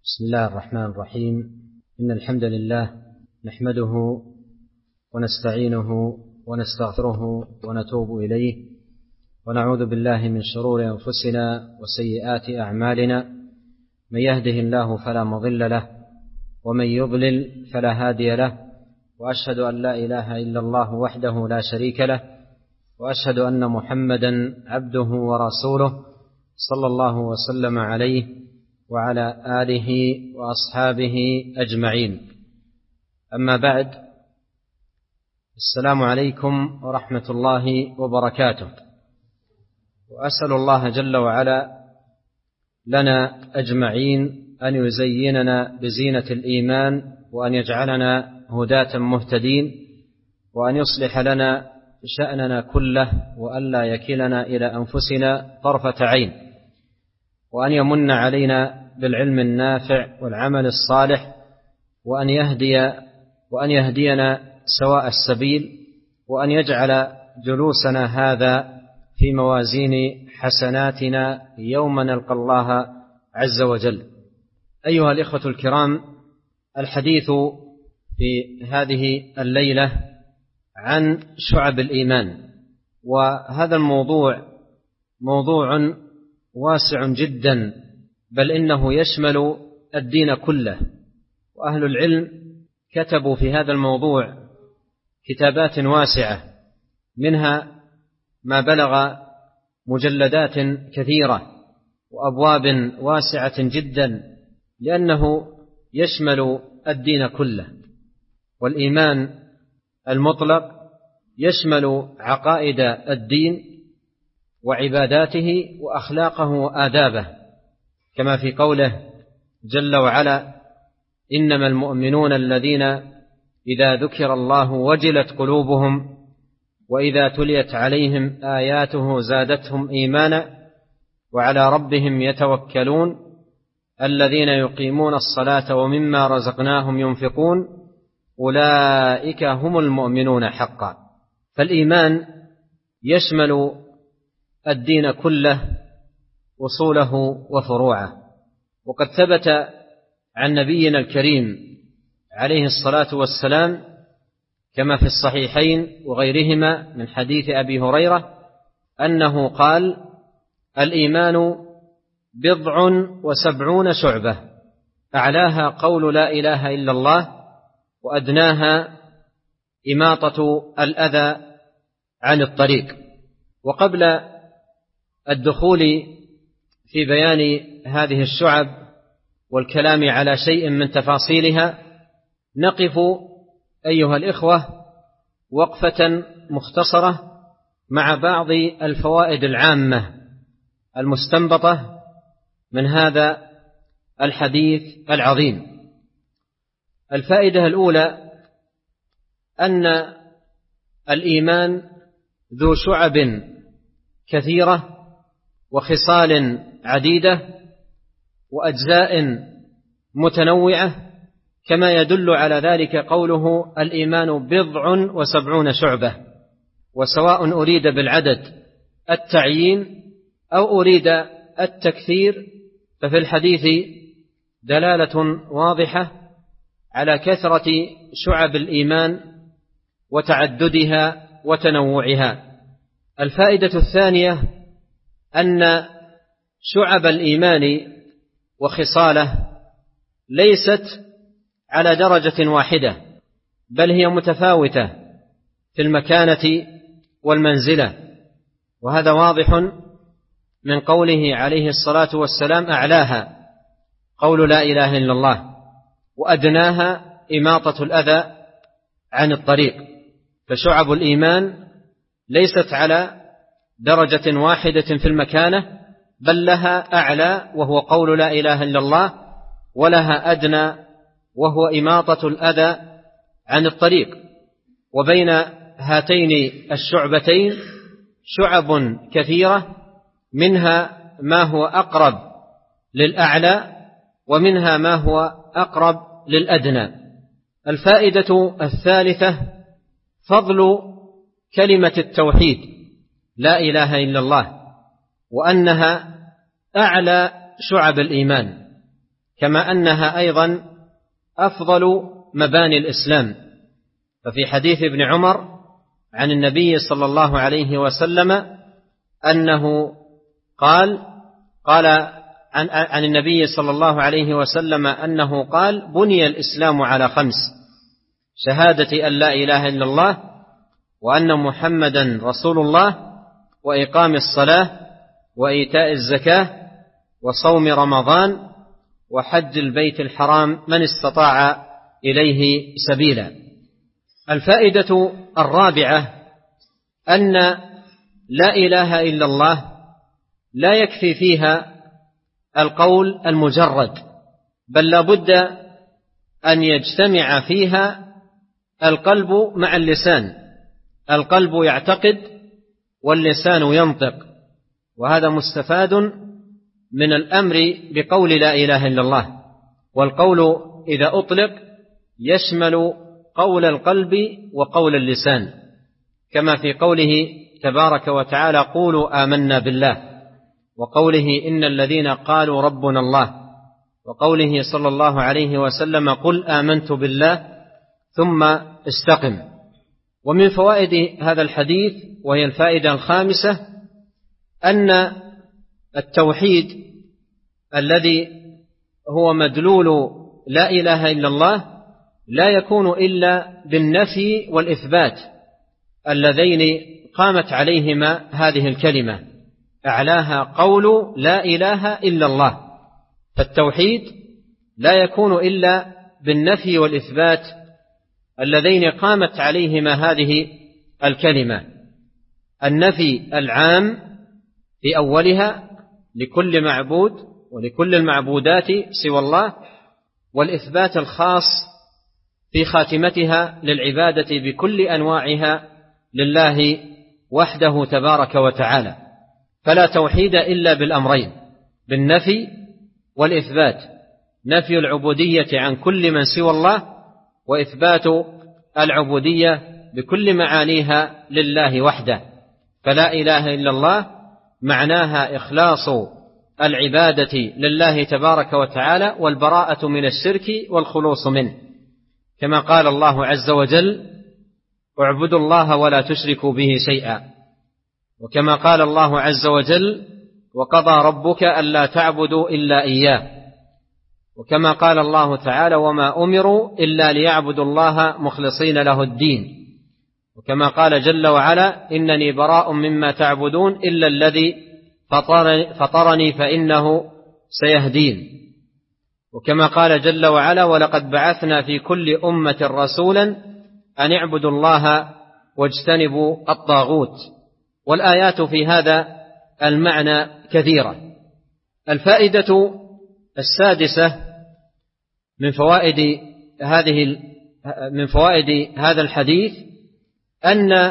بسم الله الرحمن الرحيم. إن الحمد لله نحمده ونستعينه ونستغفره ونتوب إليه، ونعوذ بالله من شرور أنفسنا وسيئات أعمالنا. من يهده الله فلا مضل له، ومن يضلل فلا هادي له، وأشهد أن لا إله إلا الله وحده لا شريك له، وأشهد أن محمدا عبده ورسوله صلى الله وسلم عليه وعلى آله وأصحابه أجمعين. أما بعد، السلام عليكم ورحمة الله وبركاته. وأسأل الله جل وعلا لنا أجمعين أن يزيننا بزينة الإيمان، وأن يجعلنا هداة مهتدين، وأن يصلح لنا شأننا كله، وأن لا يكلنا إلى أنفسنا طرفة عين، وأن يمن علينا بالعلم النافع والعمل الصالح، وأن يهدينا سواء السبيل، وأن يجعل جلوسنا هذا في موازين حسناتنا يوم نلقى الله عز وجل. أيها الإخوة الكرام، الحديث في هذه الليلة عن شعب الإيمان، وهذا الموضوع موضوع واسع جدا، بل إنه يشمل الدين كله. وأهل العلم كتبوا في هذا الموضوع كتابات واسعة، منها ما بلغ مجلدات كثيرة وأبواب واسعة جدا، لأنه يشمل الدين كله. والإيمان المطلق يشمل عقائد الدين وعباداته وأخلاقه وآدابه، كما في قوله جل وعلا: إنما المؤمنون الذين إذا ذكر الله وجلت قلوبهم وإذا تليت عليهم آياته زادتهم إيمانا وعلى ربهم يتوكلون الذين يقيمون الصلاة ومما رزقناهم ينفقون أولئك هم المؤمنون حقا. فالإيمان يشمل الدين كله، أصوله وفروعه. وقد ثبت عن نبينا الكريم عليه الصلاة والسلام كما في الصحيحين وغيرهما من حديث أبي هريرة أنه قال: الإيمان 70 شعبة، أعلاها قول لا إله إلا الله، وأدناها إماطة الأذى عن الطريق. وقبل الدخول في بيان هذه الشعب والكلام على شيء من تفاصيلها، نقف أيها الإخوة وقفة مختصرة مع بعض الفوائد العامة المستنبطة من هذا الحديث العظيم. الفائدة الأولى أن الإيمان ذو شعب كثيرة وخصال عديدة وأجزاء متنوعة، كما يدل على ذلك قوله: الإيمان 70 شعبة. وسواء أريد بالعدد التعيين أو أريد التكثير، ففي الحديث دلالة واضحة على كثرة شعب الإيمان وتعددها وتنوعها. الفائدة الثانية أن شعب الإيمان وخصاله ليست على درجة واحدة، بل هي متفاوتة في المكانة والمنزلة. وهذا واضح من قوله عليه الصلاة والسلام: أعلاها قول لا إله إلا الله، وأدناها إماطة الأذى عن الطريق. فشعب الإيمان ليست على درجة واحدة في المكانة، بل لها أعلى وهو قول لا إله إلا الله، ولها أدنى وهو إماطة الأذى عن الطريق. وبين هاتين الشعبتين شعب كثيرة، منها ما هو أقرب للأعلى، ومنها ما هو أقرب للأدنى. الفائدة الثالثة فضل كلمة التوحيد لا إله إلا الله، وأنها أعلى شعب الإيمان، كما أنها أيضا أفضل مباني الإسلام. ففي حديث ابن عمر عن النبي صلى الله عليه وسلم أنه قال عن النبي صلى الله عليه وسلم أنه قال: بني الإسلام على 5: شهادة أن لا إله إلا الله وأن محمدا رسول الله وإقام الصلاة وإيتاء الزكاة وصوم رمضان وحج البيت الحرام من استطاع إليه سبيلا. الفائدة الرابعة أن لا إله إلا الله لا يكفي فيها القول المجرد، بل لا بد أن يجتمع فيها القلب مع اللسان. القلب يعتقد واللسان ينطق، وهذا مستفاد من الأمر بقول لا إله إلا الله. والقول إذا أطلق يشمل قول القلب وقول اللسان، كما في قوله تبارك وتعالى: قولوا آمنا بالله، وقوله إن الذين قالوا ربنا الله، وقوله صلى الله عليه وسلم: قل آمنت بالله ثم استقم. ومن فوائد هذا الحديث، وهي الفائدة الخامسة، أن التوحيد الذي هو مدلول لا إله إلا الله لا يكون إلا بالنفي والإثبات اللذين قامت عليهما هذه الكلمة، أعلاها قول لا إله إلا الله. فالتوحيد لا يكون إلا بالنفي والإثبات اللذين قامت عليهما هذه الكلمة: النفي العام في أولها لكل معبود ولكل المعبودات سوى الله، والإثبات الخاص في خاتمتها للعبادة بكل أنواعها لله وحده تبارك وتعالى. فلا توحيد إلا بالأمرين: بالنفي والإثبات، نفي العبودية عن كل من سوى الله، وإثبات العبودية بكل معانيها لله وحده. فلا إله إلا الله معناها إخلاص العبادة لله تبارك وتعالى، والبراءة من الشرك والخلوص منه، كما قال الله عز وجل: اعبدوا الله ولا تشركوا به شيئا. وكما قال الله عز وجل: وقضى ربك ألا تعبدوا إلا إياه. وكما قال الله تعالى: وما أمروا إلا ليعبدوا الله مخلصين له الدين. وكما قال جل وعلا: إنني براء مما تعبدون إلا الذي فطرني فإنه سيهدين. وكما قال جل وعلا: ولقد بعثنا في كل أمة رسولا أن اعبدوا الله واجتنبوا الطاغوت. والآيات في هذا المعنى كثيرة. الفائدة السادسة من فوائد هذا الحديث أن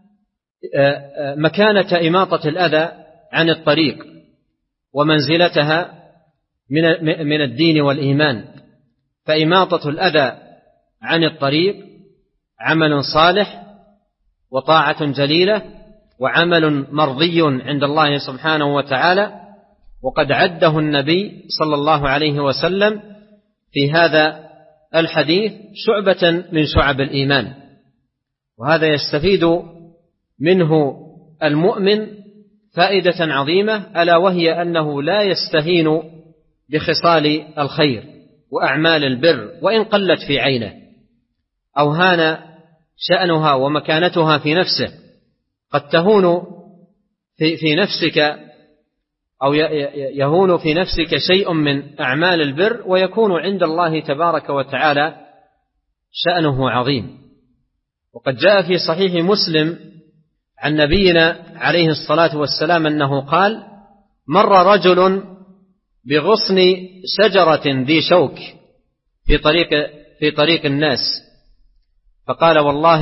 مكانة إماطة الأذى عن الطريق ومنزلتها من الدين والإيمان. فإماطة الأذى عن الطريق عمل صالح وطاعة جليلة وعمل مرضي عند الله سبحانه وتعالى، وقد عده النبي صلى الله عليه وسلم في هذا الحديث شعبة من شعب الإيمان. وهذا يستفيد منه المؤمن فائدة عظيمة، ألا وهي أنه لا يستهين بخصال الخير وأعمال البر وإن قلت في عينه أو هان شأنها ومكانتها في نفسه. قد تهون في نفسك أو يهون في نفسك شيء من أعمال البر، ويكون عند الله تبارك وتعالى شأنه عظيم. وقد جاء في صحيح مسلم عن نبينا عليه الصلاة والسلام أنه قال: مر رجل بغصن شجرة ذي شوك في طريق الناس، فقال: والله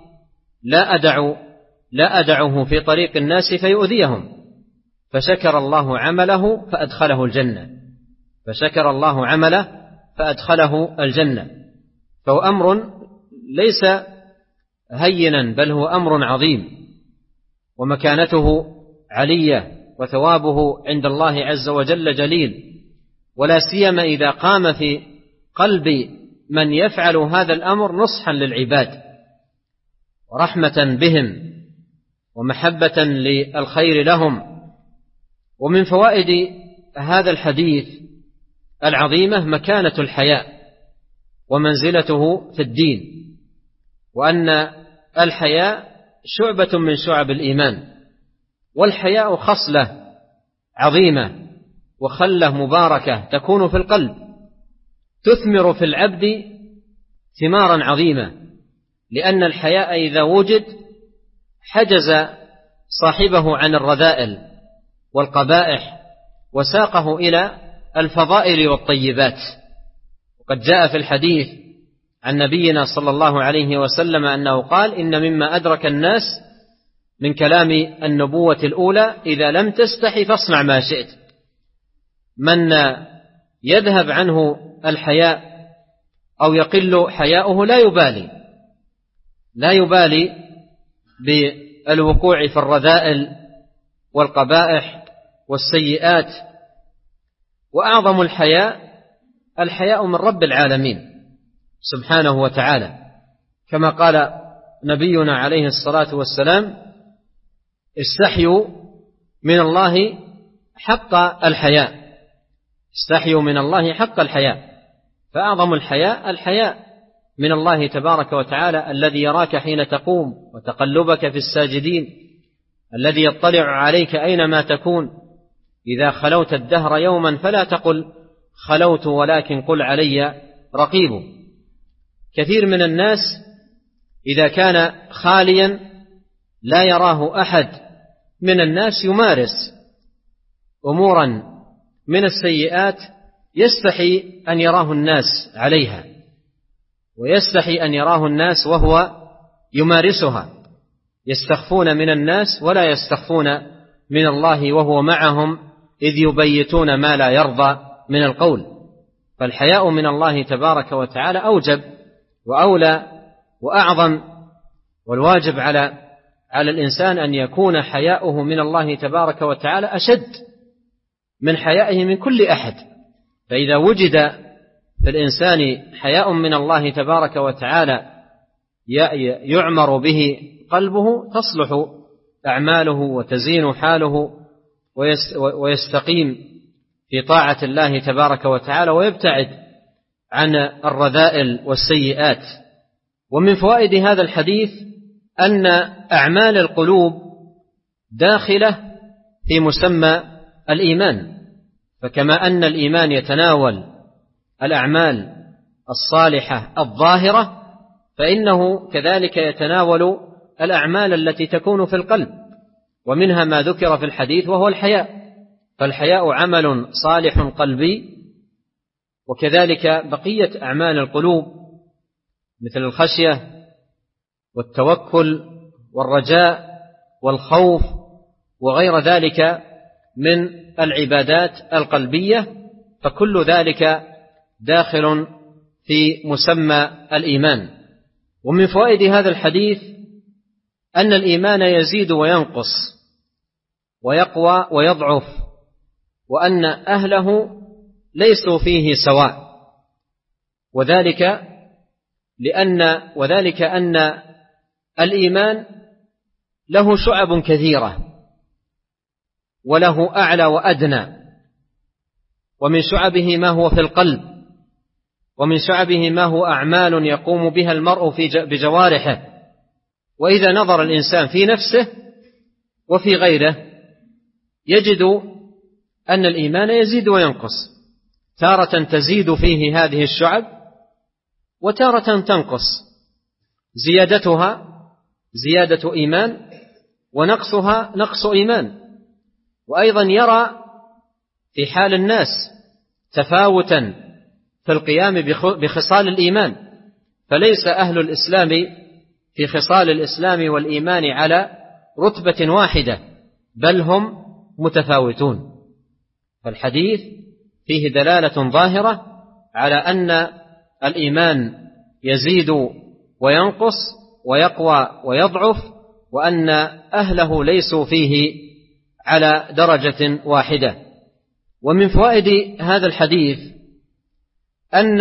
لا أدعه في طريق الناس فيؤذيهم. فشكر الله عمله فأدخله الجنة. فهو أمر ليس هينا، بل هو أمر عظيم، ومكانته علية، وثوابه عند الله عز وجل جليل. ولا سيما إذا قام في قلب من يفعل هذا الأمر نصحا للعباد ورحمة بهم ومحبة للخير لهم. ومن فوائد هذا الحديث العظيمة مكانة الحياء ومنزلته في الدين، وأن الحياء شعبة من شعب الإيمان، والحياء خصلة عظيمة وخلة مباركة تكون في القلب تثمر في العبد ثمارا عظيمة، لأن الحياء إذا وجد حجز صاحبه عن الرذائل والقبائح وساقه إلى الفضائل والطيبات. وقد جاء في الحديث عن نبينا صلى الله عليه وسلم أنه قال: إن مما أدرك الناس من كلام النبوة الأولى إذا لم تستحي فاصنع ما شئت. من يذهب عنه الحياء أو يقل حياؤه لا يبالي بالوقوع في الرذائل والقبائح والسيئات. وأعظم الحياء من رب العالمين سبحانه وتعالى، كما قال نبينا عليه الصلاة والسلام: استحيوا من الله حق الحياء. استحيوا من الله حق الحياء. فأعظم الحياء من الله تبارك وتعالى، الذي يراك حين تقوم وتقلبك في الساجدين، الذي يطلع عليك أينما تكون. إذا خلوت الدهر يوما فلا تقل خلوت، ولكن قل علي رقيب. كثير من الناس إذا كان خاليا لا يراه أحد من الناس يمارس أمورا من السيئات يستحي أن يراه الناس عليها، ويستحي أن يراه الناس وهو يمارسها. يستخفون من الناس ولا يستخفون من الله وهو معهم إذ يبيتون ما لا يرضى من القول. فالحياء من الله تبارك وتعالى أوجب وأولى وأعظم، والواجب على الإنسان أن يكون حياؤه من الله تبارك وتعالى أشد من حيائه من كل أحد. فإذا وجد في الإنسان حياء من الله تبارك وتعالى يعمر به قلبه تصلح أعماله وتزين حاله ويستقيم في طاعة الله تبارك وتعالى ويبتعد عن الرذائل والسيئات. ومن فوائد هذا الحديث أن أعمال القلوب داخلة في مسمى الإيمان، فكما أن الإيمان يتناول الأعمال الصالحة الظاهرة، فإنه كذلك يتناول الأعمال التي تكون في القلب، ومنها ما ذكر في الحديث وهو الحياء. فالحياء عمل صالح قلبي، وكذلك بقية أعمال القلوب مثل الخشية والتوكل والرجاء والخوف وغير ذلك من العبادات القلبية، فكل ذلك داخل في مسمى الإيمان. ومن فوائد هذا الحديث أن الإيمان يزيد وينقص ويقوى ويضعف، وأن أهله ليسوا فيه سواء، وذلك أن الإيمان له شعب كثيرة وله أعلى وأدنى، ومن شعبه ما هو في القلب، ومن شعبه ما هو أعمال يقوم بها المرء بجوارحه. وإذا نظر الإنسان في نفسه وفي غيره يجد أن الإيمان يزيد وينقص، تارة تزيد فيه هذه الشعب وتارة تنقص، زيادتها زيادة إيمان ونقصها نقص إيمان. وأيضا يرى في حال الناس تفاوتا في القيام بخصال الإيمان، فليس أهل الإسلام في خصال الإسلام والإيمان على رتبة واحدة، بل هم متفاوتون. فالحديث فيه دلالة ظاهرة على أن الإيمان يزيد وينقص ويقوى ويضعف، وأن أهله ليسوا فيه على درجة واحدة. ومن فوائد هذا الحديث أن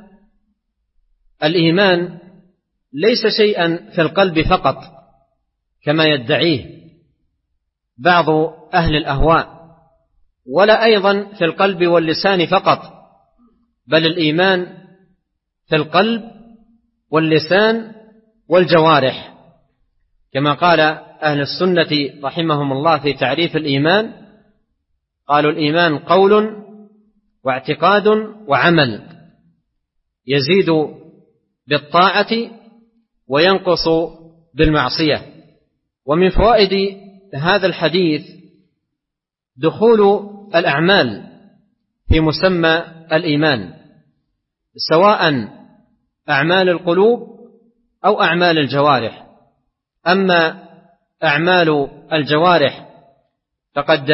الإيمان ليس شيئا في القلب فقط كما يدعيه بعض أهل الأهواء، ولا أيضا في القلب واللسان فقط، بل الإيمان في القلب واللسان والجوارح، كما قال أهل السنة رحمهم الله في تعريف الإيمان، قالوا الإيمان قول واعتقاد وعمل، يزيد بالطاعة وينقص بالمعصية. ومن فوائد هذا الحديث دخول الأعمال في مسمى الإيمان، سواء أعمال القلوب أو أعمال الجوارح. أما أعمال الجوارح فقد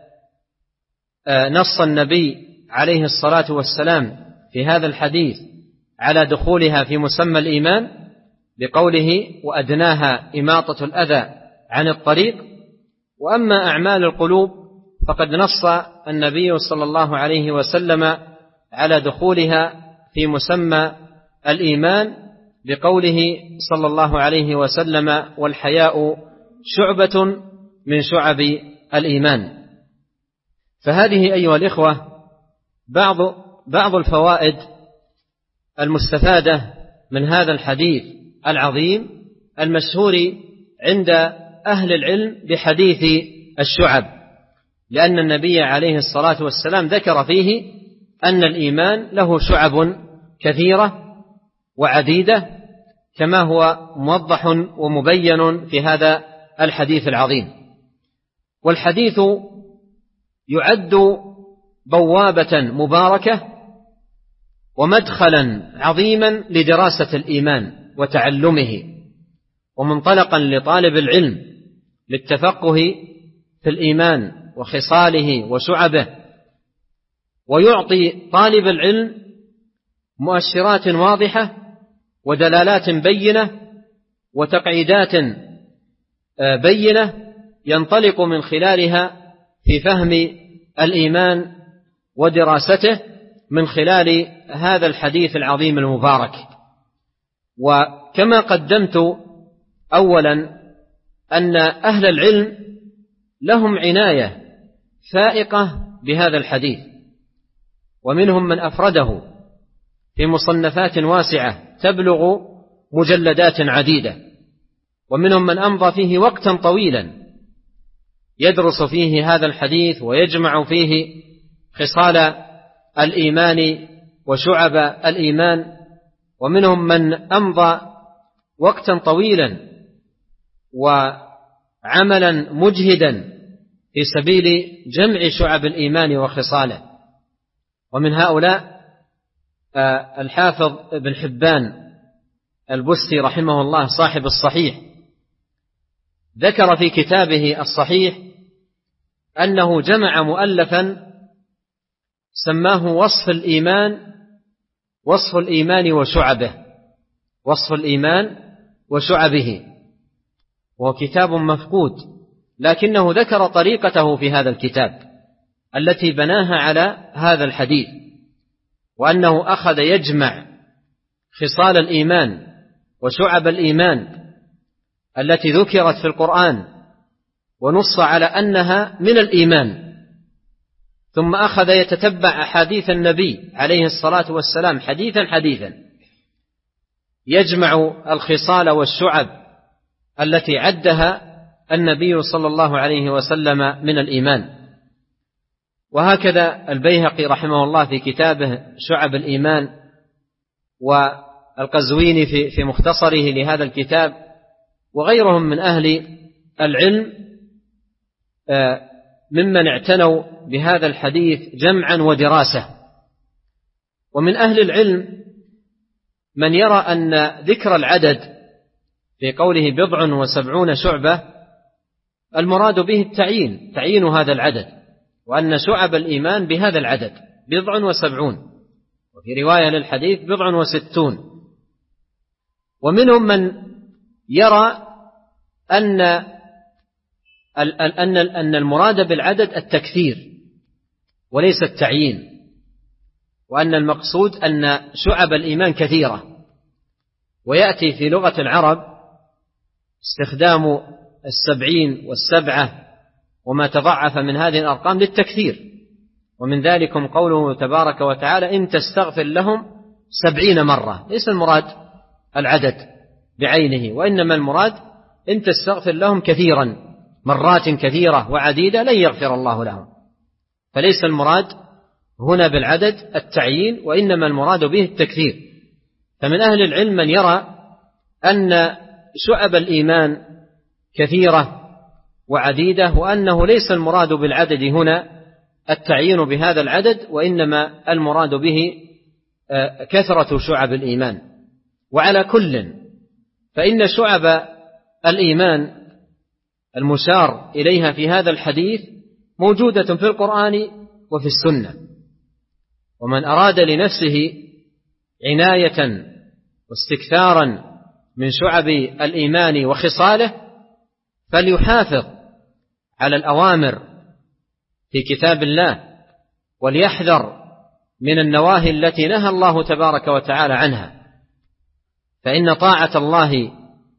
نص النبي عليه الصلاة والسلام في هذا الحديث على دخولها في مسمى الإيمان بقوله وأدناها إماطة الأذى عن الطريق. وأما أعمال القلوب فقد نص النبي صلى الله عليه وسلم على دخولها في مسمى الإيمان بقوله صلى الله عليه وسلم والحياء شعبة من شعب الإيمان. فهذه أيها الإخوة بعض الفوائد المستفادة من هذا الحديث العظيم المشهور عند أهل العلم بحديث الشعب، لأن النبي عليه الصلاة والسلام ذكر فيه أن الإيمان له شعب كثيرة وعديدة، كما هو موضح ومبين في هذا الحديث العظيم. والحديث يعد بوابة مباركة ومدخلا عظيما لدراسة الإيمان وتعلمه، ومنطلقا لطالب العلم للتفقه في الإيمان وخصاله وشعبه، ويعطي طالب العلم مؤشرات واضحة ودلالات بينة وتقعيدات بينة ينطلق من خلالها في فهم الإيمان ودراسته من خلال هذا الحديث العظيم المبارك. وكما قدمت أولا أن أهل العلم لهم عناية فائقة بهذا الحديث، ومنهم من أفرده في مصنفات واسعة تبلغ مجلدات عديدة، ومنهم من أمضى فيه وقتا طويلا يدرس فيه هذا الحديث ويجمع فيه خصال الإيمان وشعب الإيمان، ومنهم من أمضى وقتا طويلا وعملا مجهدا في سبيل جمع شعب الإيمان وخصاله. ومن هؤلاء الحافظ ابن حبان البستي رحمه الله صاحب الصحيح، ذكر في كتابه الصحيح أنه جمع مؤلفا سماه وصف الإيمان وشعبه، وصف الإيمان وشعبه، وهو كتاب مفقود، لكنه ذكر طريقته في هذا الكتاب التي بناها على هذا الحديث، وأنه أخذ يجمع خصال الإيمان وشعب الإيمان التي ذكرت في القرآن ونص على أنها من الإيمان، ثم أخذ يتتبع أحاديث النبي عليه الصلاة والسلام حديثا حديثا يجمع الخصال والشعب التي عدها النبي صلى الله عليه وسلم من الإيمان. وهكذا البيهقي رحمه الله في كتابه شعب الإيمان، والقزويني في مختصره لهذا الكتاب، وغيرهم من أهل العلم ممن اعتنوا بهذا الحديث جمعا ودراسة. ومن أهل العلم من يرى أن ذكر العدد في قوله 70 شعبة المراد به تعيين هذا العدد، وأن شعب الإيمان بهذا العدد 70، وفي رواية للحديث 60. ومنهم من يرى أن المراد بالعدد التكثير، وليس التعيين، وأن المقصود أن شعب الإيمان كثيرة. ويأتي في لغة العرب استخدام 70 و7 وما تضعف من هذه الأرقام للتكثير، ومن ذلكم قوله تبارك وتعالى إن تستغفر لهم 70 مرة. ليس المراد العدد بعينه، وإنما المراد إن تستغفر لهم كثيرا، مرات كثيرة وعديدة لن يغفر الله لهم. فليس المراد هنا بالعدد التعيين، وإنما المراد به التكثير. فمن أهل العلم من يرى أن شعب الإيمان كثيرة وعديدة، وأنه ليس المراد بالعدد هنا التعيين بهذا العدد، وإنما المراد به كثرة شعب الإيمان. وعلى كل فإن شعب الإيمان المشار إليها في هذا الحديث موجودة في القرآن وفي السنة. ومن أراد لنفسه عناية واستكثارا من شعب الإيمان وخصاله فليحافظ على الأوامر في كتاب الله، وليحذر من النواهي التي نهى الله تبارك وتعالى عنها. فإن طاعة الله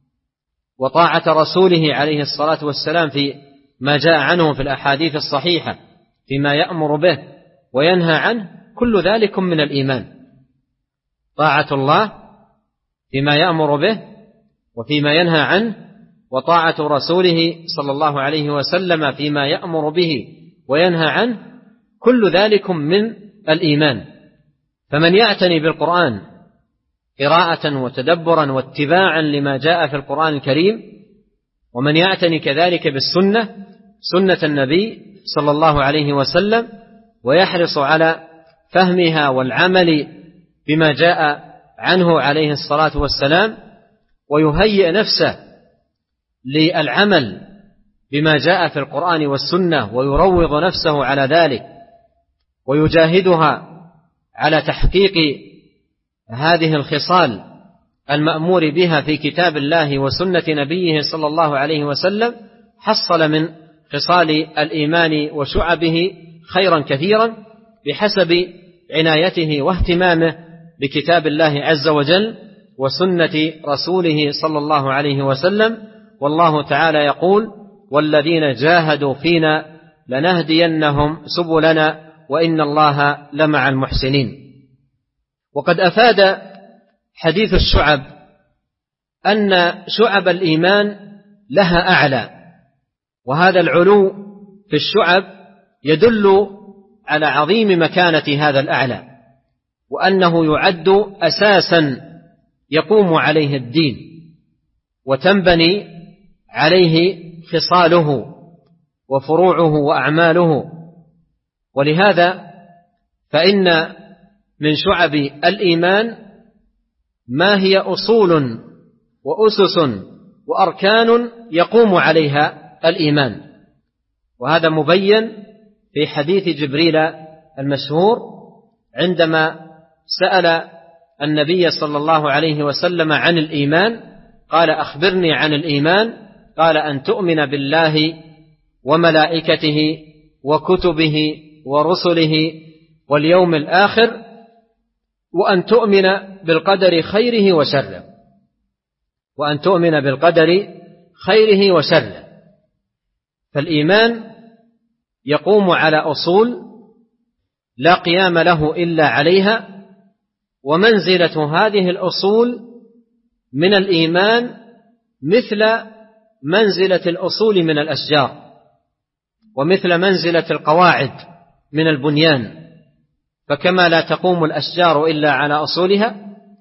وطاعة رسوله عليه الصلاة والسلام في ما جاء عنه في الأحاديث الصحيحة فيما يأمر به وينهى عنه كل ذلك من الإيمان. طاعة الله فيما يأمر به وفيما ينهى عنه، وطاعة رسوله صلى الله عليه وسلم فيما يأمر به وينهى عنه، كل ذلك من الإيمان. فمن يعتني بالقرآن قراءة وتدبرا واتباعا لما جاء في القرآن الكريم، ومن يعتني كذلك بالسنة، سنة النبي صلى الله عليه وسلم، ويحرص على فهمها والعمل بما جاء عنه عليه الصلاة والسلام، ويهيئ نفسه للعمل بما جاء في القرآن والسنة، ويروض نفسه على ذلك، ويجاهدها على تحقيق هذه الخصال المأمور بها في كتاب الله وسنة نبيه صلى الله عليه وسلم، حصل من خصال الإيمان وشعبه خيرا كثيرا بحسب عنايته واهتمامه بكتاب الله عز وجل وسنة رسوله صلى الله عليه وسلم. والله تعالى يقول والذين جاهدوا فينا لنهدينهم سبلنا وإن الله لمع المحسنين. وقد أفاد حديث الشعب أن شعب الإيمان لها أعلى، وهذا العلو في الشعب يدل على عظيم مكانة هذا الأعلى، وأنه يعد أساسا يقوم عليه الدين وتنبني عليه خصاله وفروعه وأعماله. ولهذا فإن من شعب الإيمان ما هي أصول وأسس وأركان يقوم عليها الإيمان، وهذا مبين في حديث جبريل المشهور عندما سأل النبي صلى الله عليه وسلم عن الإيمان، قال أخبرني عن الإيمان، قال أن تؤمن بالله وملائكته وكتبه ورسله واليوم الآخر، وأن تؤمن بالقدر خيره وشره، وأن تؤمن بالقدر خيره وشره. فالإيمان يقوم على أصول لا قيام له إلا عليها، ومنزلة هذه الأصول من الإيمان مثل منزلة الأصول من الأشجار، ومثل منزلة القواعد من البنيان. فكما لا تقوم الأشجار إلا على أصولها،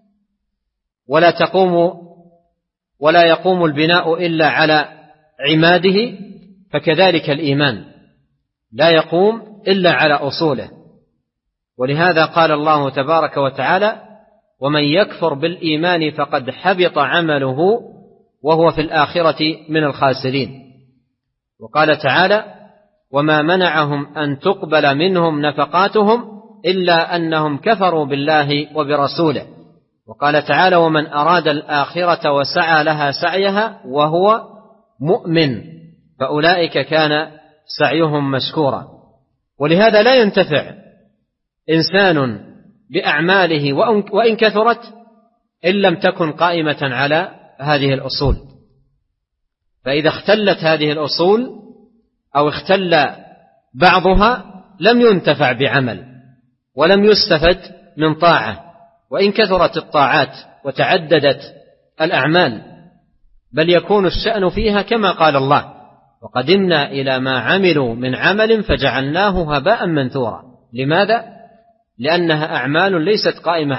ولا يقوم البناء إلا على عماده، فكذلك الإيمان لا يقوم إلا على أصوله. ولهذا قال الله تبارك وتعالى ومن يكفر بالإيمان فقد حبط عمله وهو في الآخرة من الخاسرين. وقال تعالى وما منعهم أن تقبل منهم نفقاتهم إلا أنهم كفروا بالله وبرسوله. وقال تعالى ومن أراد الآخرة وسعى لها سعيها وهو مؤمن فأولئك كان سعيهم مشكورا. ولهذا لا ينتفع إنسان بأعماله وإن كثرت إن لم تكن قائمة على هذه الأصول. فإذا اختلت هذه الأصول أو اختل بعضها لم ينتفع بعمل ولم يستفد من طاعة، وإن كثرت الطاعات وتعددت الأعمال، بل يكون الشأن فيها كما قال الله: وقدمنا إلى ما عملوا من عمل فجعلناه هباء منثورا. لماذا؟ لأنها أعمال ليست قائمة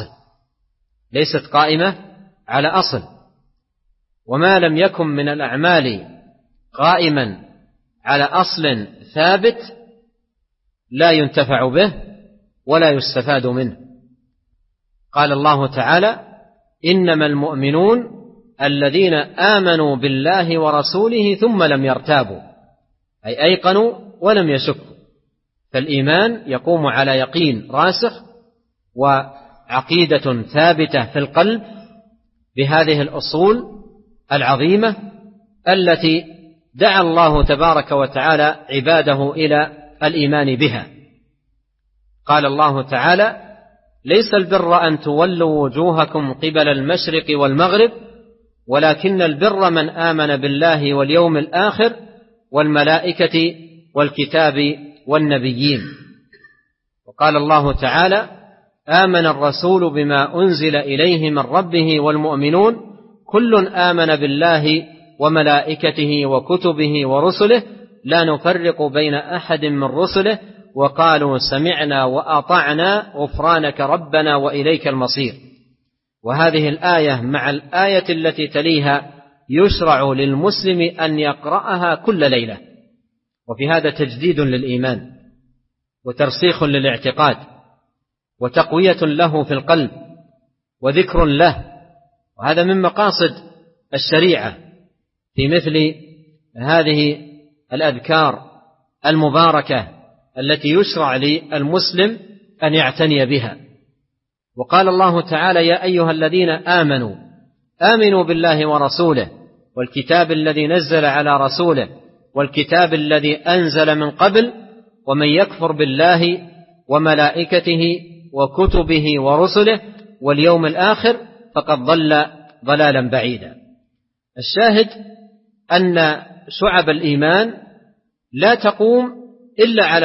على أصل، وما لم يكن من الأعمال قائما على أصل ثابت لا ينتفع به ولا يستفاد منه. قال الله تعالى: إنما المؤمنون الذين آمنوا بالله ورسوله ثم لم يرتابوا، أي أيقنوا ولم يشكوا. فالإيمان يقوم على يقين راسخ وعقيدة ثابتة في القلب بهذه الأصول العظيمة التي دعا الله تبارك وتعالى عباده إلى الإيمان بها. قال الله تعالى: ليس البر أن تولوا وجوهكم قبل المشرق والمغرب ولكن البر من آمن بالله واليوم الآخر والملائكة والكتاب والنبيين. وقال الله تعالى: آمن الرسول بما أنزل إليه من ربه والمؤمنون كل آمن بالله وملائكته وكتبه ورسله لا نفرق بين أحد من رسله وقالوا سمعنا وأطعنا غفرانك ربنا وإليك المصير. وهذه الآية مع الآية التي تليها يشرع للمسلم أن يقرأها كل ليلة، وفي هذا تجديد للإيمان وترسيخ للاعتقاد وتقوية له في القلب وذكر له. وهذا من مقاصد الشريعة في مثل هذه الأذكار المباركة التي يشرع للمسلم أن يعتني بها. وقال الله تعالى: يا أيها الذين آمنوا بالله ورسوله والكتاب الذي نزل على رسوله والكتاب الذي أنزل من قبل ومن يكفر بالله وملائكته وكتبه ورسله واليوم الآخر فقد ضل ضلالا بعيدا. الشاهد أن شعب الإيمان لا تقوم إلا على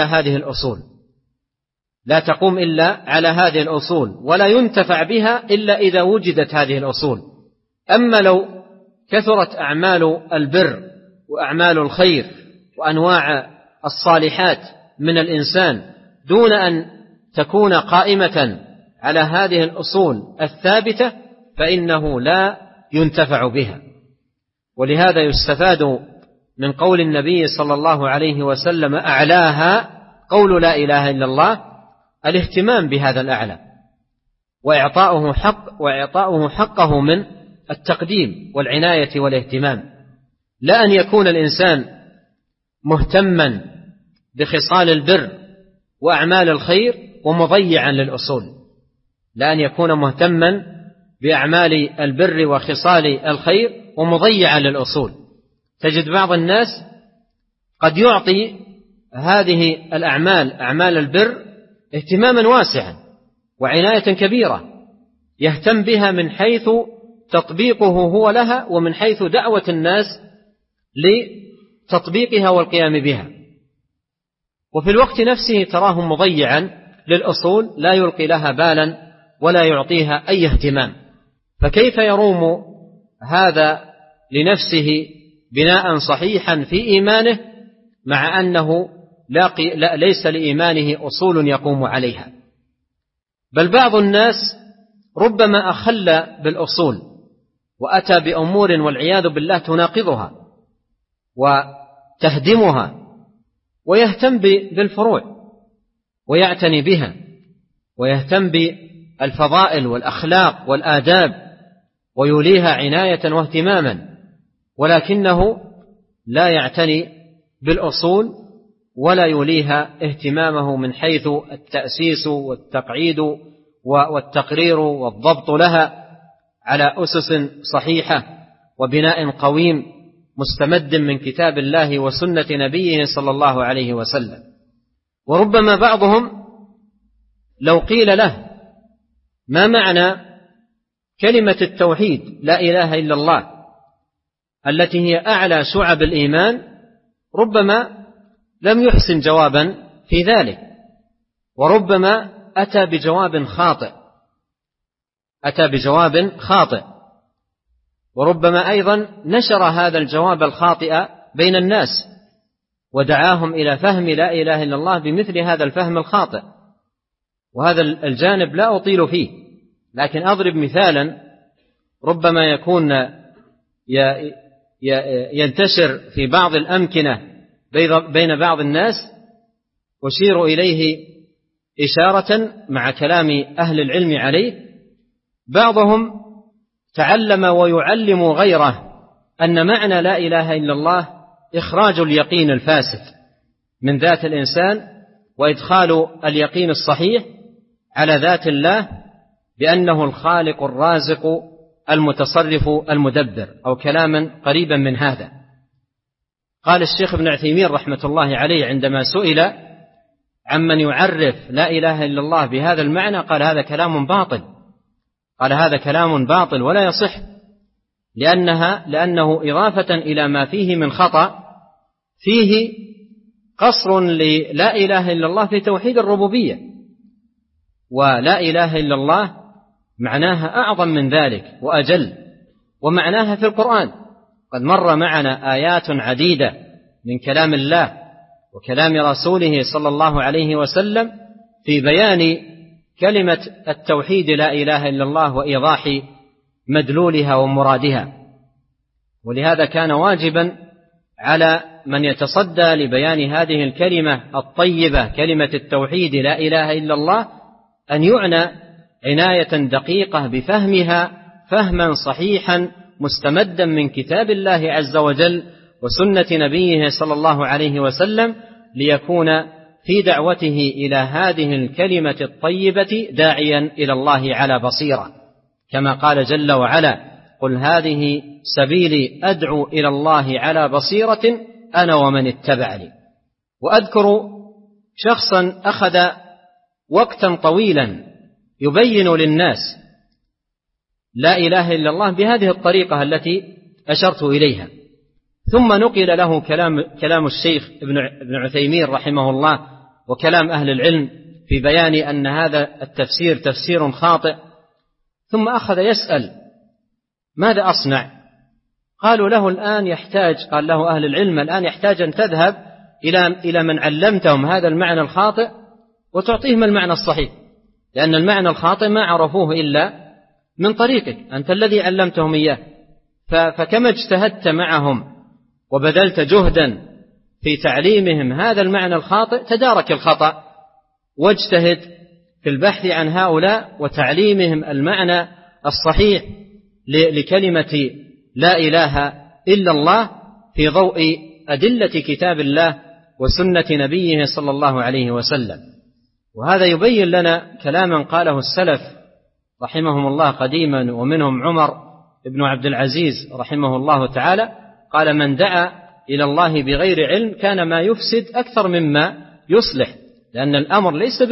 هذه الأصول، ولا ينتفع بها إلا إذا وجدت هذه الأصول. أما لو كثرت أعمال البر وأعمال الخير وأنواع الصالحات من الإنسان دون أن تكون قائمة على هذه الأصول الثابتة فإنه لا ينتفع بها. ولهذا يستفاد من قول النبي صلى الله عليه وسلم: أعلاها قول لا إله إلا الله، الاهتمام بهذا الأعلى وإعطاؤه حقه من التقديم والعناية والاهتمام، لا أن يكون الإنسان مهتما بخصال البر وأعمال الخير ومضيعا للأصول، لا أن يكون مهتما بأعمال البر وخصال الخير ومضيعا للأصول. تجد بعض الناس قد يعطي هذه الأعمال أعمال البر اهتماما واسعا وعناية كبيرة، يهتم بها من حيث تطبيقه هو لها ومن حيث دعوة الناس لتطبيقها والقيام بها، وفي الوقت نفسه تراه مضيعا للأصول لا يلقي لها بالا ولا يعطيها أي اهتمام. فكيف يروم هذا لنفسه بناء صحيحا في إيمانه مع أنه ليس لإيمانه أصول يقوم عليها؟ بل بعض الناس ربما أخل بالأصول وأتى بأمور والعياذ بالله تناقضها وتهدمها، ويهتم بالفروع ويعتني بها ويهتم بالفضائل والأخلاق والآداب ويوليها عناية واهتماما، ولكنه لا يعتني بالأصول ولا يوليها اهتمامه من حيث التأسيس والتقعيد والتقرير والضبط لها على أسس صحيحة وبناء قويم مستمد من كتاب الله وسنة نبيه صلى الله عليه وسلم. وربما بعضهم لو قيل له ما معنى كلمة التوحيد لا إله إلا الله التي هي أعلى شعب الإيمان، ربما لم يحسن جوابا في ذلك، وربما أتى بجواب خاطئ، وربما أيضا نشر هذا الجواب الخاطئ بين الناس ودعاهم إلى فهم لا إله إلا الله بمثل هذا الفهم الخاطئ. وهذا الجانب لا أطيل فيه، لكن أضرب مثالا ربما يكون ينتشر في بعض الأمكنة بين بعض الناس، أشير إليه إشارة مع كلام أهل العلم عليه. بعضهم تعلم ويعلم غيره أن معنى لا إله إلا الله إخراج اليقين الفاسد من ذات الإنسان وإدخال اليقين الصحيح على ذات الله بأنه الخالق الرازق المتصرف المدبر، أو كلاما قريبا من هذا. قال الشيخ ابن عثيمين رحمة الله عليه عندما سئل عمن يعرف لا إله إلا الله بهذا المعنى قال هذا كلام باطل ولا يصح، لأنه إضافة إلى ما فيه من خطأ فيه قصر للا إله إلا الله في توحيد الربوبية، ولا إله إلا الله معناها أعظم من ذلك وأجل، ومعناها في القرآن قد مر معنا آيات عديدة من كلام الله وكلام رسوله صلى الله عليه وسلم في بيان كلمة التوحيد لا إله إلا الله وإيضاح مدلولها ومرادها. ولهذا كان واجبا على من يتصدى لبيان هذه الكلمة الطيبة كلمة التوحيد لا إله إلا الله أن يعنى عناية دقيقة بفهمها فهما صحيحا مستمدا من كتاب الله عز وجل وسنة نبيه صلى الله عليه وسلم، ليكون في دعوته إلى هذه الكلمة الطيبة داعيا إلى الله على بصيرة، كما قال جل وعلا: قل هذه سبيلي أدعو إلى الله على بصيرة أنا ومن اتبعني. وأذكر شخصا أخذ وقتا طويلا يبين للناس لا إله إلا الله بهذه الطريقة التي أشرت إليها، ثم نقل له كلام الشيخ ابن عثيمين رحمه الله وكلام أهل العلم في بيان أن هذا التفسير تفسير خاطئ، ثم أخذ يسأل ماذا أصنع؟ قالوا له قال له أهل العلم الآن يحتاج أن تذهب إلى من علمتهم هذا المعنى الخاطئ وتعطيهم المعنى الصحيح، لأن المعنى الخاطئ ما عرفوه إلا من طريقك، أنت الذي علمتهم إياه، فكما اجتهدت معهم وبذلت جهدا في تعليمهم هذا المعنى الخاطئ تدارك الخطأ واجتهد في البحث عن هؤلاء وتعليمهم المعنى الصحيح لكلمة لا إله إلا الله في ضوء أدلة كتاب الله وسنة نبيه صلى الله عليه وسلم. وهذا يبين لنا كلاما قاله السلف رحمهم الله قديما، ومنهم عمر بن عبد العزيز رحمه الله تعالى، قال: من دعا إلى الله بغير علم كان ما يفسد أكثر مما يصلح، لأن الأمر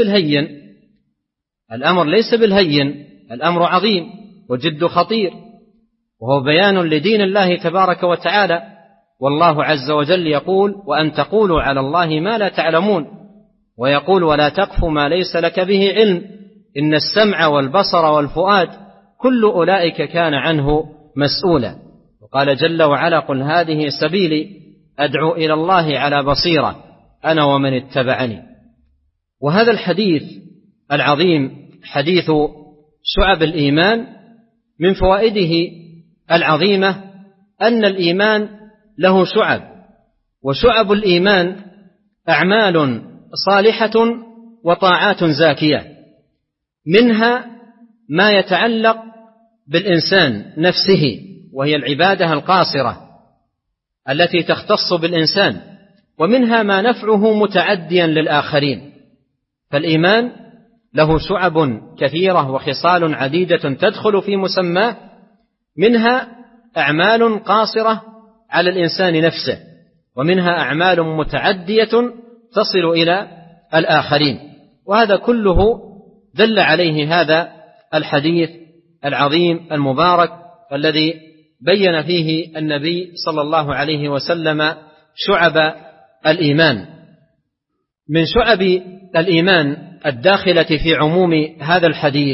ليس بالهين، الأمر عظيم وجد خطير، وهو بيان لدين الله تبارك وتعالى. والله عز وجل يقول: وأن تقولوا على الله ما لا تعلمون، ويقول: ولا تقف ما ليس لك به علم، إن السمع والبصر والفؤاد كل أولئك كان عنه مسؤولا. وقال جل وعلا: قل هذه سبيلي أدعو إلى الله على بصيرة أنا ومن اتبعني. وهذا الحديث العظيم حديث شعب الإيمان من فوائده العظيمة أن الإيمان له شعب، وشعب الإيمان أعمال صالحة وطاعات زاكية، منها ما يتعلق بالإنسان نفسه وهي العبادة القاصرة التي تختص بالإنسان، ومنها ما نفعه متعديا للآخرين. فالإيمان له شعب كثيرة وخصال عديدة تدخل في مسماه، منها أعمال قاصرة على الإنسان نفسه، ومنها أعمال متعدية تصل إلى الآخرين. وهذا كله دل عليه هذا الحديث العظيم المبارك الذي بين فيه النبي صلى الله عليه وسلم شعب الإيمان. من شعب الإيمان الداخلة في عموم هذا الحديث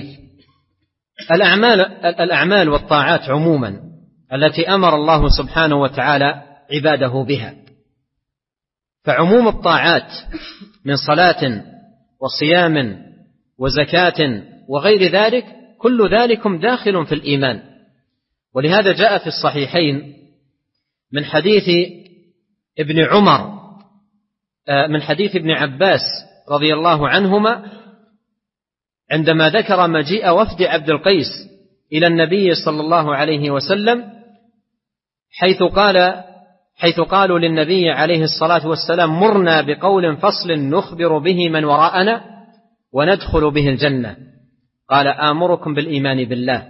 الأعمال والطاعات عموما التي أمر الله سبحانه وتعالى عباده بها. فعموم الطاعات من صلاة وصيام وزكاة وغير ذلك كل ذلكم داخل في الإيمان. ولهذا جاء في الصحيحين من حديث ابن عمر من حديث ابن عباس رضي الله عنهما عندما ذكر مجيء وفد عبد القيس إلى النبي صلى الله عليه وسلم حيث قالوا للنبي عليه الصلاة والسلام مرنا بقول فصل نخبر به من وراءنا وندخل به الجنة. قال آمركم بالإيمان بالله.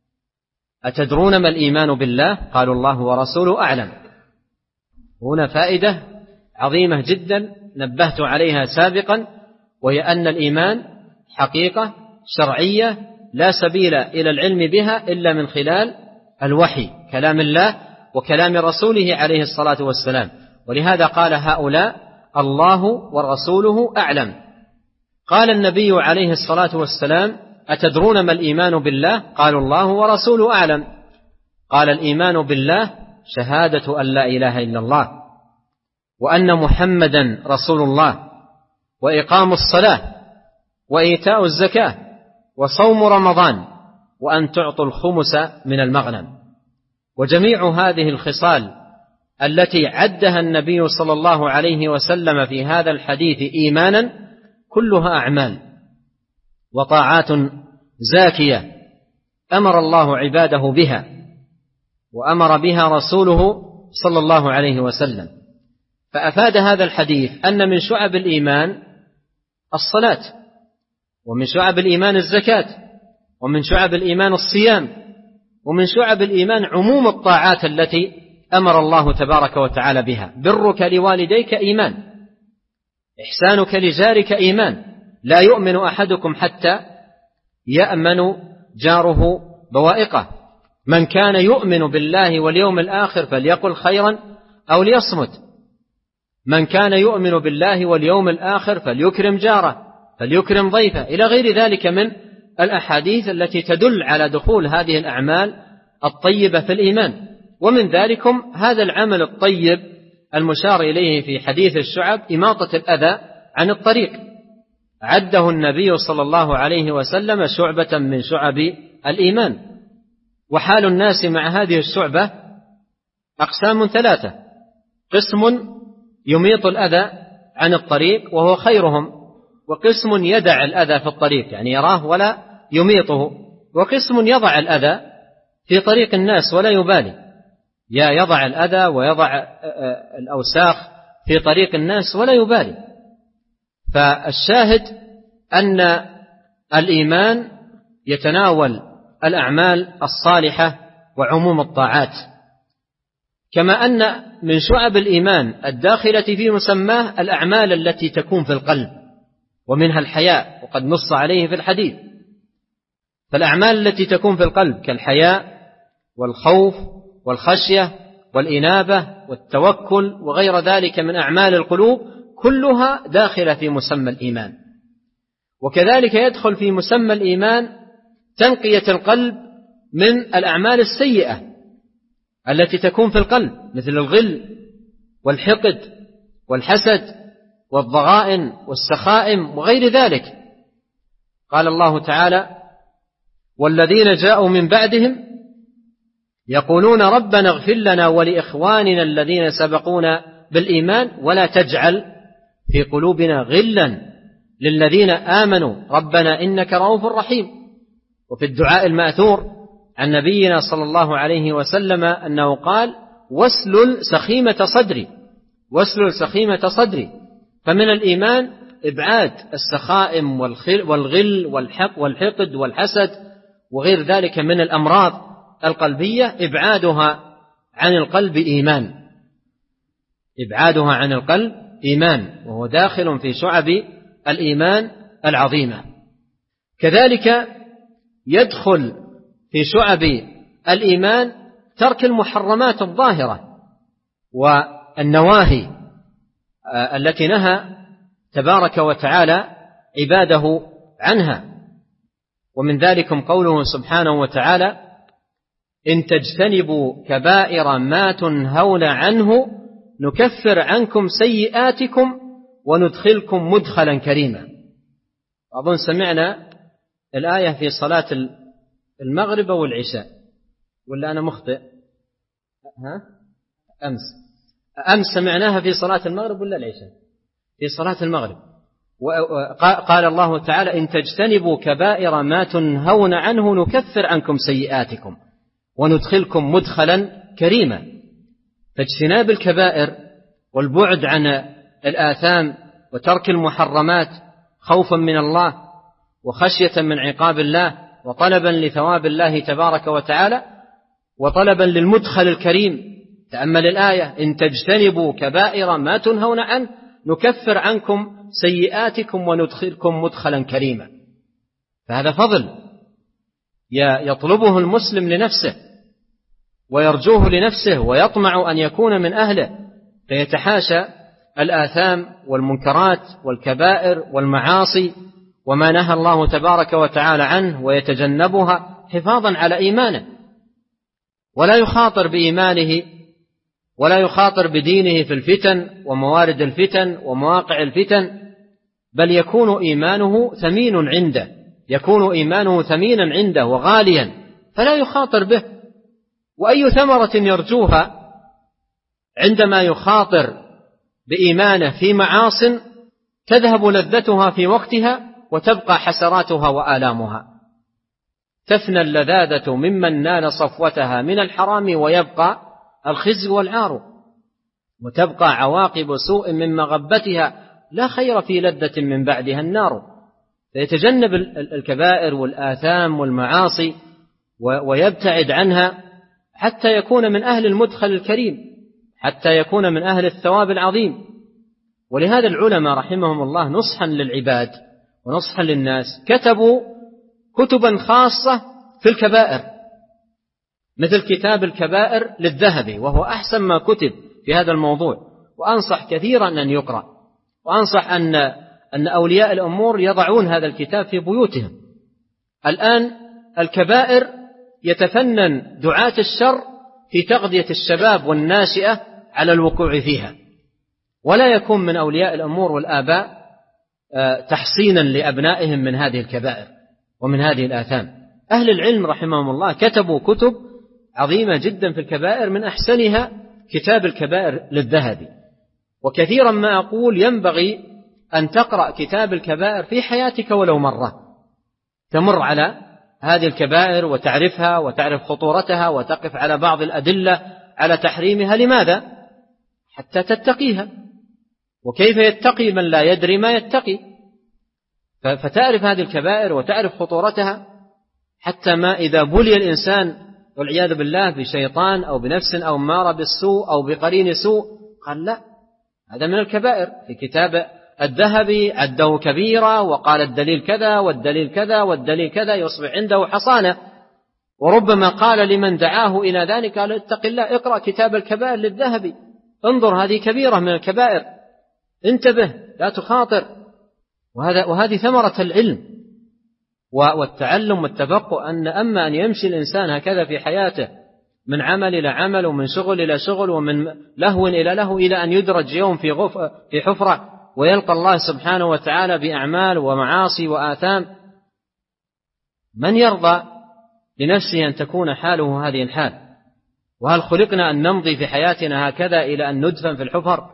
أتدرون ما الإيمان بالله؟ قالوا الله ورسوله أعلم. هنا فائدة عظيمة جدا نبهت عليها سابقا، وهي أن الإيمان حقيقة شرعية لا سبيل إلى العلم بها إلا من خلال الوحي، كلام الله وكلام رسوله عليه الصلاة والسلام. ولهذا قال هؤلاء الله ورسوله أعلم. قال النبي عليه الصلاة والسلام أتدرون ما الإيمان بالله؟ قالوا الله ورسوله أعلم. قال الإيمان بالله شهادة أن لا إله إلا الله وأن محمدا رسول الله وإقام الصلاة وإيتاء الزكاة وصوم رمضان وأن تعطوا الخمس من المغنم. وجميع هذه الخصال التي عدها النبي صلى الله عليه وسلم في هذا الحديث إيمانا كلها أعمال وطاعات زاكية أمر الله عباده بها وأمر بها رسوله صلى الله عليه وسلم. فأفاد هذا الحديث أن من شعب الإيمان الصلاة، ومن شعب الإيمان الزكاة، ومن شعب الإيمان الصيام، ومن شعب الإيمان عموم الطاعات التي أمر الله تبارك وتعالى بها. برك لوالديك إيمان، إحسانك لجارك إيمان. لا يؤمن أحدكم حتى يأمن جاره بوائقه. من كان يؤمن بالله واليوم الآخر فليقل خيرا أو ليصمت. من كان يؤمن بالله واليوم الآخر فليكرم جاره، فليكرم ضيفه، إلى غير ذلك من الأحاديث التي تدل على دخول هذه الأعمال الطيبة في الإيمان. ومن ذلكم هذا العمل الطيب المشار إليه في حديث الشعب إماطة الأذى عن الطريق، عده النبي صلى الله عليه وسلم شعبة من شعب الإيمان. وحال الناس مع هذه الشعبة أقسام ثلاثة: قسم يميط الأذى عن الطريق وهو خيرهم، وقسم يدع الأذى في الطريق يعني يراه ولا يميطه، وقسم يضع الأذى في طريق الناس ولا يبالي، يضع الأذى ويضع الأوساخ في طريق الناس ولا يبالي. فالشاهد أن الإيمان يتناول الأعمال الصالحة وعموم الطاعات، كما أن من شعب الإيمان الداخلة في مسماه الأعمال التي تكون في القلب، ومنها الحياء وقد نص عليه في الحديث. فالأعمال التي تكون في القلب كالحياء والخوف والخشية والإنابة والتوكل وغير ذلك من أعمال القلوب كلها داخلة في مسمى الإيمان. وكذلك يدخل في مسمى الإيمان تنقية القلب من الأعمال السيئة التي تكون في القلب مثل الغل والحقد والحسد والضغائن والسخائم وغير ذلك. قال الله تعالى: والذين جاءوا من بعدهم يقولون ربنا اغفر لنا ولإخواننا الذين سبقونا بالإيمان ولا تجعل في قلوبنا غلا للذين آمنوا ربنا إنك رؤوف رحيم. وفي الدعاء المأثور عن نبينا صلى الله عليه وسلم أنه قال: واسلل سخيمة صدري. فمن الإيمان إبعاد السخائم والغل والحقد والحسد وغير ذلك من الأمراض القلبية، إبعادها عن القلب إيمان، وهو داخل في شعب الإيمان العظيمة. كذلك يدخل في شعب الإيمان ترك المحرمات الظاهرة والنواهي التي نهى تبارك وتعالى عباده عنها. ومن ذلكم قوله سبحانه وتعالى: إن تجتنبوا كبائر ما تنهون عنه نكفر عنكم سيئاتكم وندخلكم مدخلا كريما. أظن سمعنا الآية في صلاة المغرب والعشاء، ولا أنا مخطئ؟ أمس سمعناها في صلاة المغرب ولا العشاء؟ في صلاة المغرب. قال الله تعالى: إن تجتنبوا كبائر ما تنهون عنه نكفر عنكم سيئاتكم وندخلكم مدخلا كريما. فاجتناب الكبائر والبعد عن الآثام وترك المحرمات خوفا من الله وخشية من عقاب الله وطلبا لثواب الله تبارك وتعالى وطلبا للمدخل الكريم. تأمل الآية: إن تجتنبوا كبائر ما تنهون عنه نكفر عنكم سيئاتكم وندخلكم مدخلا كريما. فهذا فضل يطلبه المسلم لنفسه ويرجوه لنفسه ويطمع أن يكون من أهله، فيتحاشى الآثام والمنكرات والكبائر والمعاصي وما نهى الله تبارك وتعالى عنه ويتجنبها حفاظا على إيمانه، ولا يخاطر بإيمانه ولا يخاطر بدينه في الفتن وموارد الفتن ومواقع الفتن، بل يكون إيمانه ثمين عنده، يكون إيمانه ثمينا عنده وغاليا فلا يخاطر به. وأي ثمرة يرجوها عندما يخاطر بإيمانه في معاص تذهب لذتها في وقتها وتبقى حسراتها وآلامها. تفنى اللذاذة ممن نال صفوتها من الحرام ويبقى الخزي والعار، وتبقى عواقب سوء من مغبتها لا خير في لذة من بعدها النار. فيتجنب الكبائر والآثام والمعاصي ويبتعد عنها حتى يكون من أهل المدخل الكريم، حتى يكون من أهل الثواب العظيم. ولهذا العلماء رحمهم الله نصحا للعباد ونصحا للناس كتبوا كتبا خاصة في الكبائر، مثل كتاب الكبائر للذهبي، وهو أحسن ما كتب في هذا الموضوع، وأنصح كثيرا أن يقرأ، وأنصح أن أولياء الأمور يضعون هذا الكتاب في بيوتهم. الآن الكبائر يتفنن دعاة الشر في تغذية الشباب والناشئة على الوقوع فيها، ولا يكون من أولياء الأمور والآباء تحصينا لأبنائهم من هذه الكبائر ومن هذه الآثام. أهل العلم رحمهم الله كتبوا كتب عظيمة جدا في الكبائر، من أحسنها كتاب الكبائر للذهبي. وكثيرا ما أقول ينبغي أن تقرأ كتاب الكبائر في حياتك ولو مرة، تمر على هذه الكبائر وتعرفها وتعرف خطورتها وتقف على بعض الأدلة على تحريمها. لماذا؟ حتى تتقيها. وكيف يتقي من لا يدري ما يتقي؟ فتعرف هذه الكبائر وتعرف خطورتها، حتى ما إذا بلي الإنسان والعياذ بالله بشيطان أو بنفس أو مار بالسوء أو بقرين سوء قال لا، هذا من الكبائر. في كتاب الذهبي عده كبيرة وقال الدليل كذا والدليل كذا والدليل كذا، يصبح عنده حصانة. وربما قال لمن دعاه إلى ذلك قال اتق الله، اقرأ كتاب الكبائر للذهبي، انظر هذه كبيرة من الكبائر، انتبه لا تخاطر. وهذه ثمرة العلم والتعلم والتفقه، أما أن يمشي الإنسان هكذا في حياته من عمل إلى عمل ومن شغل إلى شغل ومن لهو إلى لهو إلى أن يدرج يوم في حفرة ويلقى الله سبحانه وتعالى بأعمال ومعاصي وآثام. من يرضى لنفسه أن تكون حاله هذه الحال؟ وهل خلقنا أن نمضي في حياتنا هكذا إلى أن ندفن في الحفر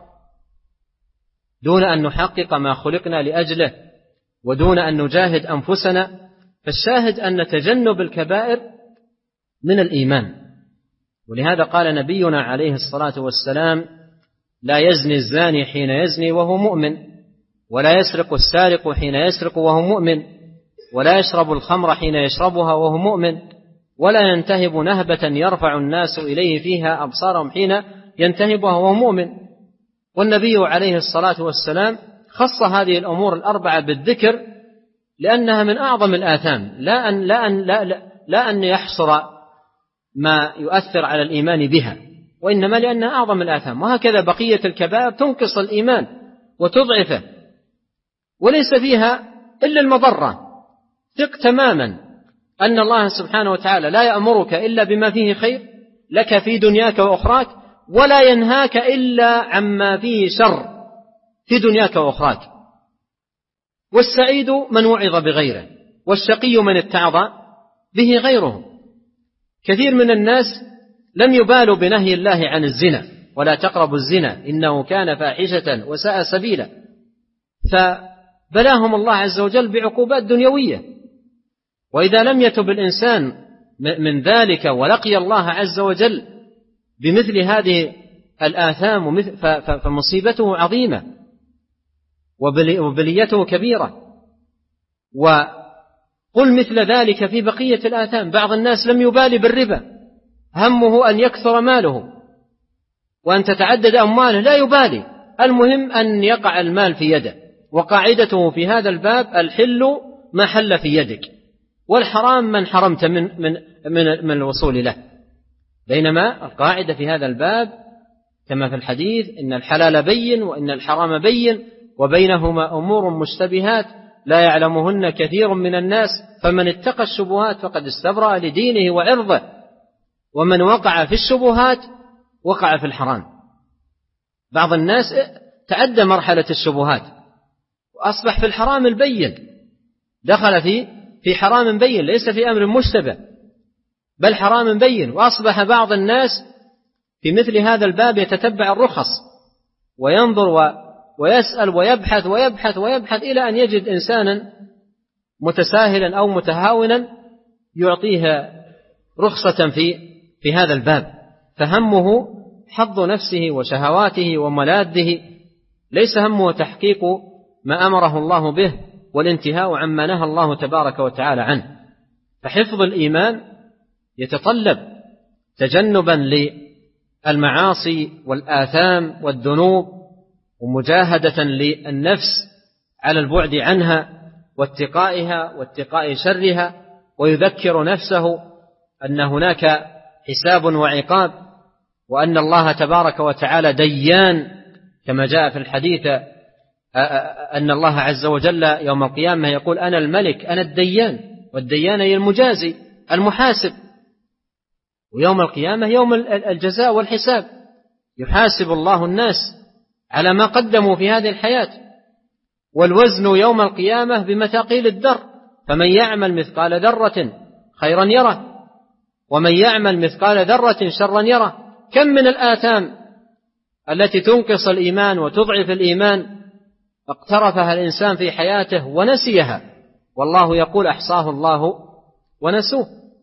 دون أن نحقق ما خلقنا لأجله ودون أن نجاهد أنفسنا؟ فالشاهد أن تجنب الكبائر من الإيمان. ولهذا قال نبينا عليه الصلاة والسلام: لا يزني الزاني حين يزني وهو مؤمن، ولا يسرق السارق حين يسرق وهو مؤمن، ولا يشرب الخمر حين يشربها وهو مؤمن، ولا ينتهب نهبة يرفع الناس إليه فيها أبصارهم حين ينتهبها وهو مؤمن. والنبي عليه الصلاة والسلام خص هذه الأمور الأربعة بالذكر لأنها من أعظم الآثام، لا أن يحصر ما يؤثر على الإيمان بها، وإنما لأنها أعظم الآثام. وهكذا بقية الكبائر تنقص الإيمان وتضعفه وليس فيها إلا المضرة. ثق تماما أن الله سبحانه وتعالى لا يأمرك إلا بما فيه خير لك في دنياك وأخراك، ولا ينهاك إلا عما فيه شر في دنياك وأخراك. والسعيد من وعظ بغيره، والشقي من اتعظ به غيره. كثير من الناس لم يبالوا بنهي الله عن الزنا، ولا تقربوا الزنا إنه كان فاحشة وساء سبيلا، فبلاهم الله عز وجل بعقوبات دنيوية. وإذا لم يتب الإنسان من ذلك ولقي الله عز وجل بمثل هذه الآثام فمصيبته عظيمة وبليته كبيرة. وقل مثل ذلك في بقية الآثام. بعض الناس لم يبالي بالربا، همه أن يكثر ماله وأن تتعدد أمواله، لا يبالي، المهم أن يقع المال في يده. وقاعدته في هذا الباب الحل ما حل في يدك، والحرام من حرمت من الوصول له. بينما القاعدة في هذا الباب كما في الحديث إن الحلال بين وإن الحرام بين وبينهما أمور مشتبهات لا يعلمهن كثير من الناس، فمن اتقى الشبهات فقد استبرأ لدينه وعرضه، ومن وقع في الشبهات وقع في الحرام. بعض الناس تعدى مرحلة الشبهات وأصبح في الحرام البين، دخل في حرام بين ليس في أمر مشتبه بل حرام بين. وأصبح بعض الناس في مثل هذا الباب يتتبع الرخص وينظر ويسأل ويبحث ويبحث ويبحث إلى أن يجد إنسانا متساهلا أو متهاونا يعطيه رخصة في هذا الباب، فهمه حظ نفسه وشهواته وملاذه، ليس همه تحقيق ما أمره الله به والانتهاء عما نهى الله تبارك وتعالى عنه. فحفظ الإيمان يتطلب تجنبا للمعاصي والآثام والذنوب، ومجاهدة للنفس على البعد عنها واتقائها واتقاء شرها، ويذكر نفسه أن هناك حساب وعقاب، وأن الله تبارك وتعالى ديان كما جاء في الحديث أن الله عز وجل يوم القيامة يقول أنا الملك أنا الديان، والديان هي المجازي المحاسب. ويوم القيامة يوم الجزاء والحساب، يحاسب الله الناس على ما قدموا في هذه الحياة. والوزن يوم القيامة بمثاقيل الذر، فمن يعمل مثقال ذرة خيرا يره ومن يعمل مثقال ذرة شرا يره. كم من الآثام التي تنقص الإيمان وتضعف الإيمان اقترفها الإنسان في حياته ونسيها، والله يقول أحصاه الله ونسوه.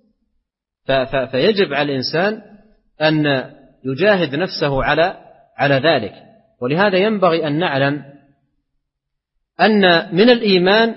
فيجب على الإنسان أن يجاهد نفسه على ذلك. ولهذا ينبغي أن نعلم أن من الإيمان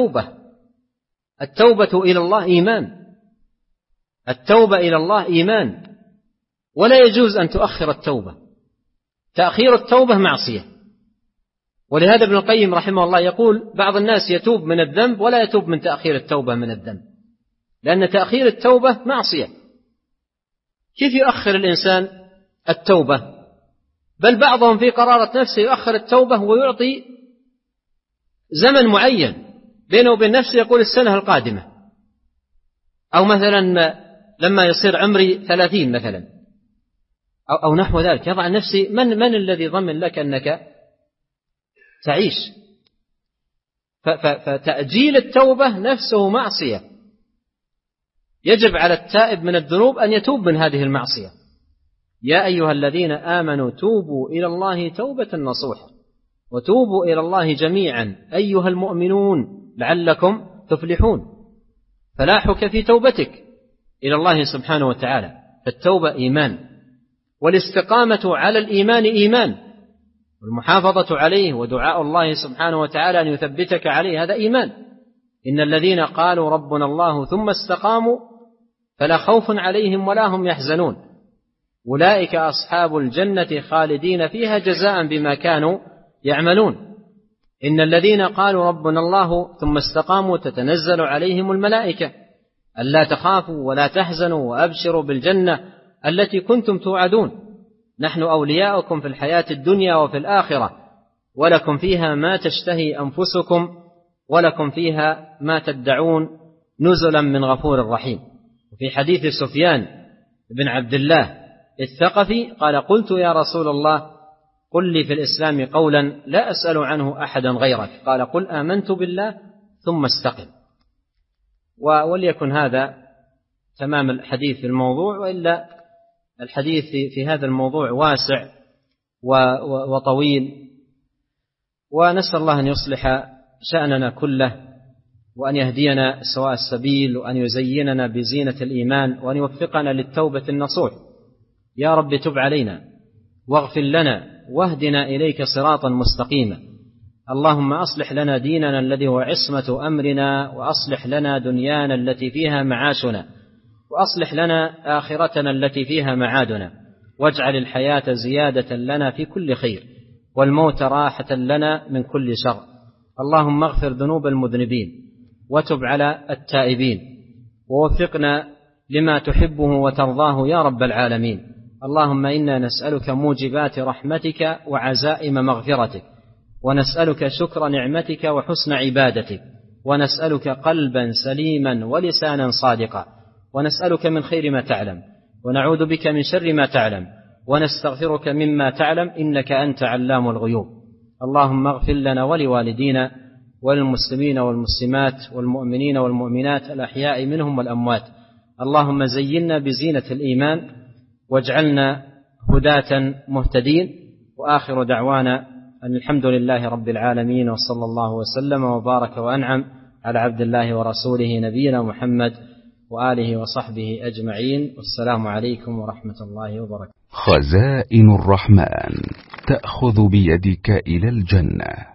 التوبة إلى الله إيمان، التوبة إلى الله إيمان، ولا يجوز أن تؤخر التوبة. تأخير التوبة معصية. ولهذا ابن القيم رحمه الله يقول بعض الناس يتوب من الذنب ولا يتوب من تأخير التوبة من الذنب، لأن تأخير التوبة معصية. كيف يؤخر الإنسان التوبة؟ بل بعضهم في قرارة نفسه يؤخر التوبة ويعطي زمن معين بينه وبين نفسه، يقول السنة القادمة، أو مثلا لما يصير عمري 30 مثلا أو نحو ذلك. يضع نفسي من الذي ضمن لك أنك تعيش؟ فتأجيل التوبة نفسه معصية. يجب على التائب من الذنوب أن يتوب من هذه المعصية. يا أيها الذين آمنوا توبوا إلى الله توبة نصوحا وتوبوا إلى الله جميعا أيها المؤمنون لعلكم تفلحون. فلاحك في توبتك إلى الله سبحانه وتعالى. فالتوبة إيمان، والاستقامة على الإيمان إيمان، والمحافظة عليه ودعاء الله سبحانه وتعالى أن يثبتك عليه هذا إيمان. إن الذين قالوا ربنا الله ثم استقاموا فلا خوف عليهم ولا هم يحزنون أولئك أصحاب الجنة خالدين فيها جزاء بما كانوا يعملون. إن الذين قالوا ربنا الله ثم استقاموا تتنزل عليهم الملائكة ألا تخافوا ولا تحزنوا وأبشروا بالجنة التي كنتم توعدون نحن أولياؤكم في الحياة الدنيا وفي الآخرة ولكم فيها ما تشتهي أنفسكم ولكم فيها ما تدعون نزلا من غفور رحيم. وفي حديث سفيان بن عبد الله الثقفي قال قلت يا رسول الله قل لي في الإسلام قولا لا أسأل عنه أحدا غيرك قال قل آمنت بالله ثم استقم. وليكن هذا تمام الحديث في الموضوع، وإلا الحديث في هذا الموضوع واسع وطويل، ونسأل الله أن يصلح شأننا كله وأن يهدينا سواء السبيل وأن يزيننا بزينة الإيمان وأن يوفقنا للتوبة النصوح. يا رب تب علينا واغفر لنا واهدنا إليك صراطا مستقيما. اللهم أصلح لنا ديننا الذي هو عصمة أمرنا وأصلح لنا دنيانا التي فيها معاشنا وأصلح لنا آخرتنا التي فيها معادنا واجعل الحياة زيادة لنا في كل خير والموت راحة لنا من كل شر. اللهم اغفر ذنوب المذنبين وتب على التائبين ووفقنا لما تحبه وترضاه يا رب العالمين. اللهم إنا نسألك موجبات رحمتك وعزائم مغفرتك ونسألك شكر نعمتك وحسن عبادتك ونسألك قلبا سليما ولسانا صادقا ونسألك من خير ما تعلم ونعوذ بك من شر ما تعلم ونستغفرك مما تعلم إنك أنت علام الغيوب. اللهم اغفر لنا ولوالدينا والمسلمين والمسلمات والمؤمنين والمؤمنات الأحياء منهم والأموات. اللهم زينا بزينة الإيمان واجعلنا هداة مهتدين. وآخر دعوانا أن الحمد لله رب العالمين وصلى الله وسلم وبارك وأنعم على عبد الله ورسوله نبينا محمد وآله وصحبه أجمعين. والسلام عليكم ورحمة الله وبركاته. خزائن الرحمن تأخذ بيدك إلى الجنة.